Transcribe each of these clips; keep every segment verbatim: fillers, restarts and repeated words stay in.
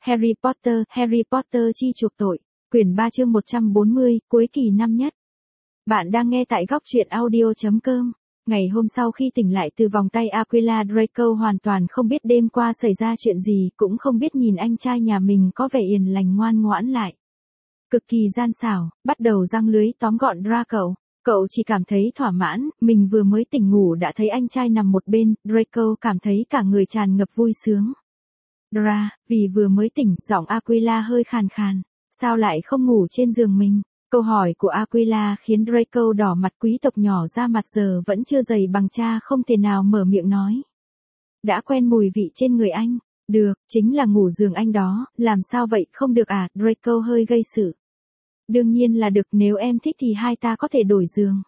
Harry Potter, Harry Potter chi chuộc tội, quyển ba chương một trăm bốn mươi, cuối kỳ năm nhất. Bạn đang nghe tại góc truyện audio chấm com. Ngày hôm sau khi tỉnh lại từ vòng tay Aquila, Draco hoàn toàn không biết đêm qua xảy ra chuyện gì, cũng không biết nhìn anh trai nhà mình có vẻ hiền lành ngoan ngoãn lại. Cực kỳ gian xảo, bắt đầu giăng lưới tóm gọn Draco. Cậu chỉ cảm thấy thỏa mãn, mình vừa mới tỉnh ngủ đã thấy anh trai nằm một bên, Draco cảm thấy cả người tràn ngập vui sướng. Dra, vì vừa mới tỉnh, giọng Aquila hơi khàn khàn, sao lại không ngủ trên giường mình? Câu hỏi của Aquila khiến Draco đỏ mặt, quý tộc nhỏ ra mặt giờ vẫn chưa dày bằng cha không thể nào mở miệng nói. Đã quen mùi vị trên người anh, được, chính là ngủ giường anh đó, làm sao vậy không được à? Draco hơi gây sự. Đương nhiên là được, nếu em thích thì hai ta có thể đổi giường.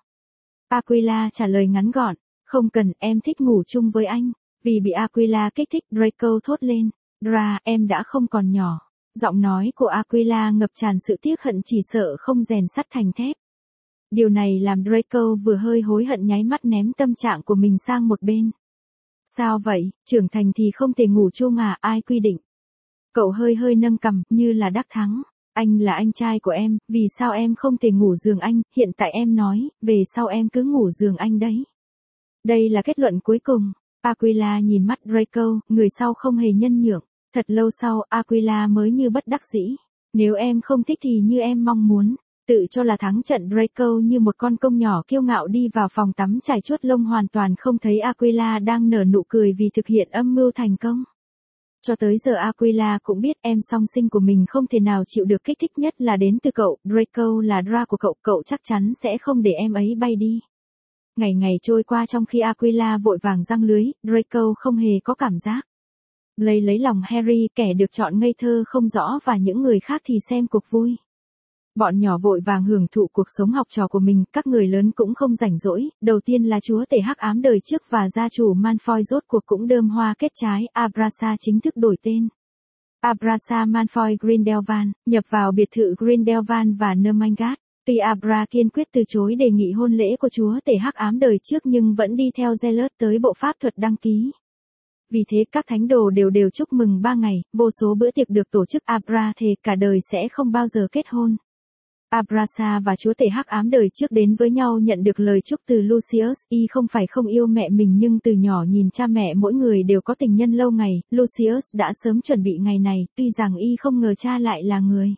Aquila trả lời ngắn gọn, không cần, em thích ngủ chung với anh. Vì bị Aquila kích thích, Draco thốt lên, Dra, em đã không còn nhỏ. Giọng nói của Aquila ngập tràn sự tiếc hận, chỉ sợ không rèn sắt thành thép. Điều này làm Draco vừa hơi hối hận nháy mắt ném tâm trạng của mình sang một bên. Sao vậy, trưởng thành thì không thể ngủ chung à, ai quy định? Cậu hơi hơi nâng cằm, như là đắc thắng. Anh là anh trai của em, vì sao em không thể ngủ giường anh, hiện tại em nói, về sau em cứ ngủ giường anh đấy. Đây là kết luận cuối cùng. Aquila nhìn mắt Draco, người sau không hề nhân nhượng. Thật lâu sau, Aquila mới như bất đắc dĩ. Nếu em không thích thì như em mong muốn. Tự cho là thắng trận, Draco như một con công nhỏ kiêu ngạo đi vào phòng tắm chải chuốt lông, hoàn toàn không thấy Aquila đang nở nụ cười vì thực hiện âm mưu thành công. Cho tới giờ Aquila cũng biết em song sinh của mình không thể nào chịu được kích thích, nhất là đến từ cậu. Draco là Dra của cậu, cậu chắc chắn sẽ không để em ấy bay đi. Ngày ngày trôi qua trong khi Aquila vội vàng giăng lưới, Draco không hề có cảm giác. Lấy lấy lòng Harry, kẻ được chọn ngây thơ không rõ, và những người khác thì xem cuộc vui. Bọn nhỏ vội vàng hưởng thụ cuộc sống học trò của mình, các người lớn cũng không rảnh rỗi. Đầu tiên là chúa tể hắc ám đời trước và gia chủ Malfoy rốt cuộc cũng đơm hoa kết trái, Abrasa chính thức đổi tên. Abrasa Malfoy Grindelwald, nhập vào biệt thự Grindelwald và Nermangat. Tuy Abra kiên quyết từ chối đề nghị hôn lễ của chúa tể hắc ám đời trước nhưng vẫn đi theo Zealot tới bộ pháp thuật đăng ký. Vì thế các thánh đồ đều đều chúc mừng ba ngày, vô số bữa tiệc được tổ chức. Abra thề cả đời sẽ không bao giờ kết hôn. Abrasa và chúa tể hắc ám đời trước đến với nhau nhận được lời chúc từ Lucius. Y không phải không yêu mẹ mình nhưng từ nhỏ nhìn cha mẹ mỗi người đều có tình nhân lâu ngày, Lucius đã sớm chuẩn bị ngày này, tuy rằng Y không ngờ cha lại là người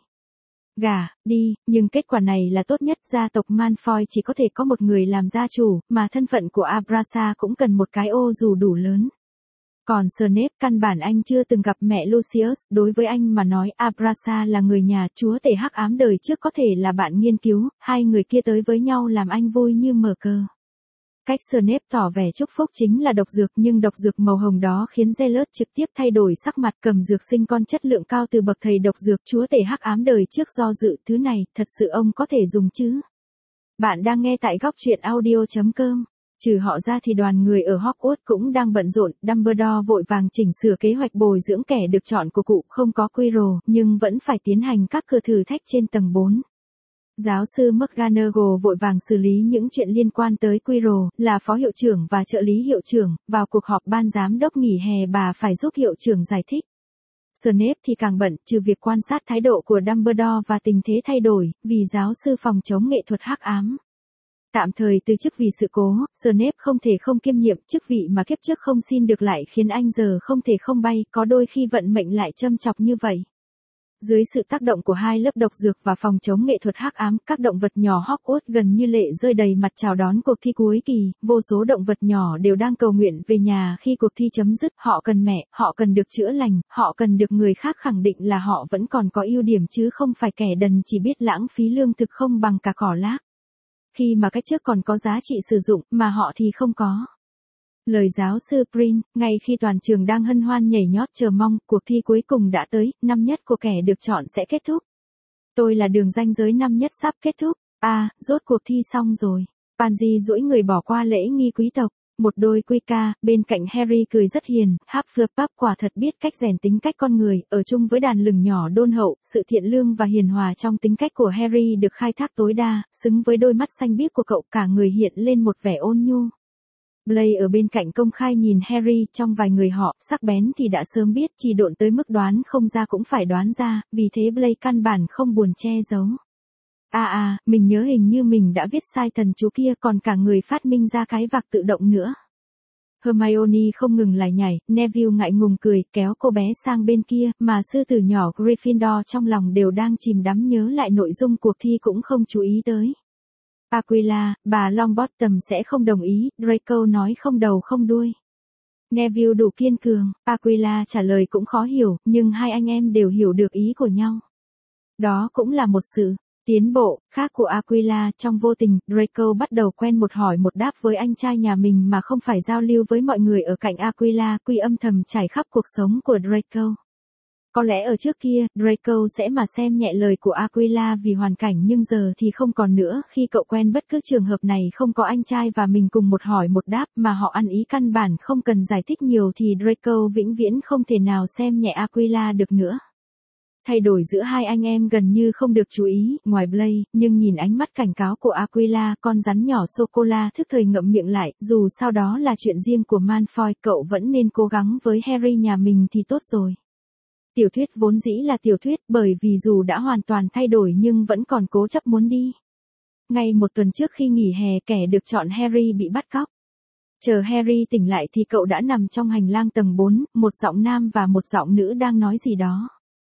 gả đi, nhưng kết quả này là tốt nhất. Gia tộc Malfoy chỉ có thể có một người làm gia chủ, mà thân phận của Abrasa cũng cần một cái ô dù đủ lớn. Còn Snape, căn bản anh chưa từng gặp mẹ Lucius, đối với anh mà nói Abrasa là người nhà, chúa tể hắc ám đời trước có thể là bạn nghiên cứu, hai người kia tới với nhau làm anh vui như mở cờ. Cách Snape tỏ vẻ chúc phúc chính là độc dược, nhưng độc dược màu hồng đó khiến Zealot trực tiếp thay đổi sắc mặt, cầm dược sinh con chất lượng cao từ bậc thầy độc dược. Chúa tể hắc ám đời trước do dự, thứ này, thật sự ông có thể dùng chứ? Bạn đang nghe tại góc truyện audio chấm com. Trừ họ ra thì đoàn người ở Hogwarts cũng đang bận rộn. Dumbledore vội vàng chỉnh sửa kế hoạch bồi dưỡng kẻ được chọn của cụ, không có Quirrell, nhưng vẫn phải tiến hành các cửa thử thách trên tầng bốn. Giáo sư McGonagall vội vàng xử lý những chuyện liên quan tới Quirrell, là phó hiệu trưởng và trợ lý hiệu trưởng. Vào cuộc họp ban giám đốc nghỉ hè, bà phải giúp hiệu trưởng giải thích. Snape thì càng bận, trừ việc quan sát thái độ của Dumbledore và tình thế thay đổi, vì giáo sư phòng chống nghệ thuật hắc ám tạm thời từ chức vì sự cố, Snape không thể không kiêm nhiệm. Chức vị mà kiếp trước không xin được lại khiến anh giờ không thể không bay, có đôi khi vận mệnh lại châm chọc như vậy. Dưới sự tác động của hai lớp độc dược và phòng chống nghệ thuật hắc ám, các động vật nhỏ Hogwarts gần như lệ rơi đầy mặt chào đón cuộc thi cuối kỳ. Vô số động vật nhỏ đều đang cầu nguyện về nhà khi cuộc thi chấm dứt. Họ cần mẹ, họ cần được chữa lành, họ cần được người khác khẳng định là họ vẫn còn có ưu điểm chứ không phải kẻ đần chỉ biết lãng phí lương thực không bằng cả cỏ lác. Khi mà cái trước còn có giá trị sử dụng, mà họ thì không có. Lời giáo sư Prin, ngay khi toàn trường đang hân hoan nhảy nhót chờ mong, cuộc thi cuối cùng đã tới, năm nhất của kẻ được chọn sẽ kết thúc. Tôi là đường ranh giới năm nhất sắp kết thúc. À, rốt cuộc thi xong rồi. Pansy duỗi người bỏ qua lễ nghi quý tộc. Một đôi quy ca, bên cạnh Harry cười rất hiền. Hufflepuff quả thật biết cách rèn tính cách con người, ở chung với đàn lừng nhỏ đôn hậu, sự thiện lương và hiền hòa trong tính cách của Harry được khai thác tối đa, xứng với đôi mắt xanh biếc của cậu, cả người hiện lên một vẻ ôn nhu. Blaise ở bên cạnh công khai nhìn Harry, trong vài người họ, sắc bén thì đã sớm biết, chỉ độn tới mức đoán không ra cũng phải đoán ra, vì thế Blaise căn bản không buồn che giấu. À à, mình nhớ hình như mình đã viết sai thần chú kia, còn cả người phát minh ra cái vạc tự động nữa. Hermione không ngừng lải nhải, Neville ngại ngùng cười, kéo cô bé sang bên kia, mà sư tử nhỏ Gryffindor trong lòng đều đang chìm đắm nhớ lại nội dung cuộc thi cũng không chú ý tới. Aquila, bà Longbottom sẽ không đồng ý, Draco nói không đầu không đuôi. Neville đủ kiên cường, Aquila trả lời cũng khó hiểu, nhưng hai anh em đều hiểu được ý của nhau. Đó cũng là một sự tiến bộ khác của Aquila, trong vô tình, Draco bắt đầu quen một hỏi một đáp với anh trai nhà mình mà không phải giao lưu với mọi người ở cạnh Aquila, quy âm thầm trải khắp cuộc sống của Draco. Có lẽ ở trước kia, Draco sẽ mà xem nhẹ lời của Aquila vì hoàn cảnh, nhưng giờ thì không còn nữa, khi cậu quen bất cứ trường hợp này không có anh trai và mình cùng một hỏi một đáp mà họ ăn ý căn bản không cần giải thích nhiều thì Draco vĩnh viễn không thể nào xem nhẹ Aquila được nữa. Thay đổi giữa hai anh em gần như không được chú ý, ngoài Blaise, nhưng nhìn ánh mắt cảnh cáo của Aquila, con rắn nhỏ sô-cô-la thức thời ngậm miệng lại, dù sau đó là chuyện riêng của Malfoy, cậu vẫn nên cố gắng với Harry nhà mình thì tốt rồi. Tiểu thuyết vốn dĩ là tiểu thuyết, bởi vì dù đã hoàn toàn thay đổi nhưng vẫn còn cố chấp muốn đi. Ngay một tuần trước khi nghỉ hè, kẻ được chọn Harry bị bắt cóc. Chờ Harry tỉnh lại thì cậu đã nằm trong hành lang tầng bốn, một giọng nam và một giọng nữ đang nói gì đó.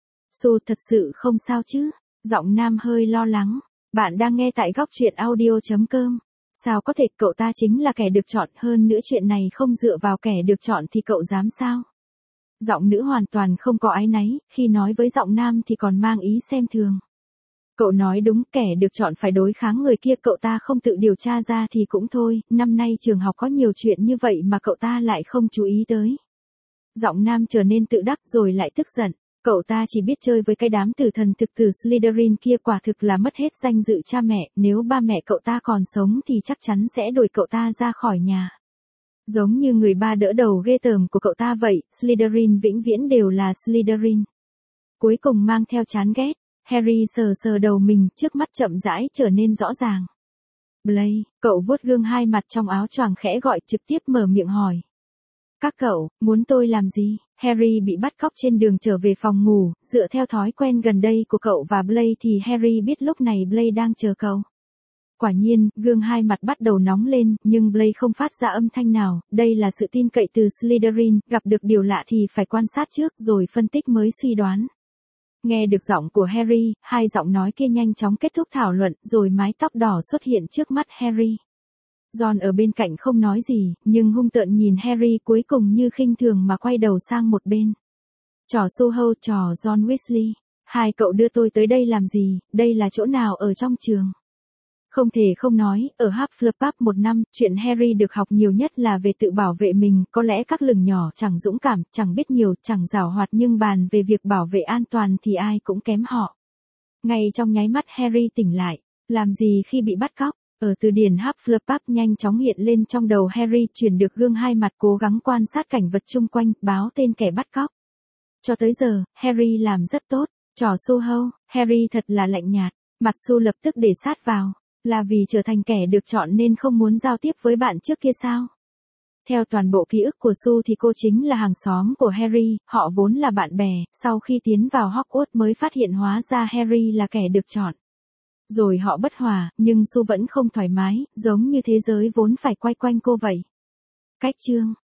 Su thật sự không sao chứ? Giọng nam hơi lo lắng. Bạn đang nghe tại góc truyện audio chấm com. Sao có thể, cậu ta chính là kẻ được chọn, hơn nữa chuyện này không dựa vào kẻ được chọn thì cậu dám sao? Giọng nữ hoàn toàn không có áy náy, khi nói với giọng nam thì còn mang ý xem thường. Cậu nói đúng, kẻ được chọn phải đối kháng người kia, cậu ta không tự điều tra ra thì cũng thôi, năm nay trường học có nhiều chuyện như vậy mà cậu ta lại không chú ý tới. Giọng nam trở nên tự đắc rồi lại tức giận. Cậu ta chỉ biết chơi với cái đám tử thần thực tử Slytherin kia, quả thực là mất hết danh dự cha mẹ, nếu ba mẹ cậu ta còn sống thì chắc chắn sẽ đuổi cậu ta ra khỏi nhà. Giống như người ba đỡ đầu ghê tởm của cậu ta vậy, Slytherin vĩnh viễn đều là Slytherin. Cuối cùng mang theo chán ghét, Harry sờ sờ đầu mình, trước mắt chậm rãi trở nên rõ ràng. Blaise, cậu vuốt gương hai mặt trong áo choàng khẽ gọi, trực tiếp mở miệng hỏi. Các cậu, muốn tôi làm gì? Harry bị bắt cóc trên đường trở về phòng ngủ, dựa theo thói quen gần đây của cậu và Blaise thì Harry biết lúc này Blaise đang chờ cậu. Quả nhiên, gương hai mặt bắt đầu nóng lên, nhưng Blaise không phát ra âm thanh nào, đây là sự tin cậy từ Slytherin, gặp được điều lạ thì phải quan sát trước rồi phân tích mới suy đoán. Nghe được giọng của Harry, hai giọng nói kia nhanh chóng kết thúc thảo luận, rồi mái tóc đỏ xuất hiện trước mắt Harry. Ron ở bên cạnh không nói gì, nhưng hung tợn nhìn Harry, cuối cùng như khinh thường mà quay đầu sang một bên. Trò Soho, trò Ron Weasley. Hai cậu đưa tôi tới đây làm gì, đây là chỗ nào ở trong trường? Không thể không nói, ở Hufflepuff một năm, chuyện Harry được học nhiều nhất là về tự bảo vệ mình, có lẽ các lừng nhỏ chẳng dũng cảm, chẳng biết nhiều, chẳng giàu hoạt, nhưng bàn về việc bảo vệ an toàn thì ai cũng kém họ. Ngay trong nháy mắt Harry tỉnh lại, làm gì khi bị bắt cóc? Ở từ điển Hufflepuff nhanh chóng hiện lên trong đầu Harry, chuyển được gương hai mặt, cố gắng quan sát cảnh vật chung quanh, báo tên kẻ bắt cóc. Cho tới giờ, Harry làm rất tốt. Trò Soho, Harry thật là lạnh nhạt, mặt Su lập tức để sát vào. Là vì trở thành kẻ được chọn nên không muốn giao tiếp với bạn trước kia sao? Theo toàn bộ ký ức của Su thì cô chính là hàng xóm của Harry, họ vốn là bạn bè, sau khi tiến vào Hogwarts mới phát hiện hóa ra Harry là kẻ được chọn. Rồi họ bất hòa, nhưng Su vẫn không thoải mái, giống như thế giới vốn phải quay quanh cô vậy. Cách chương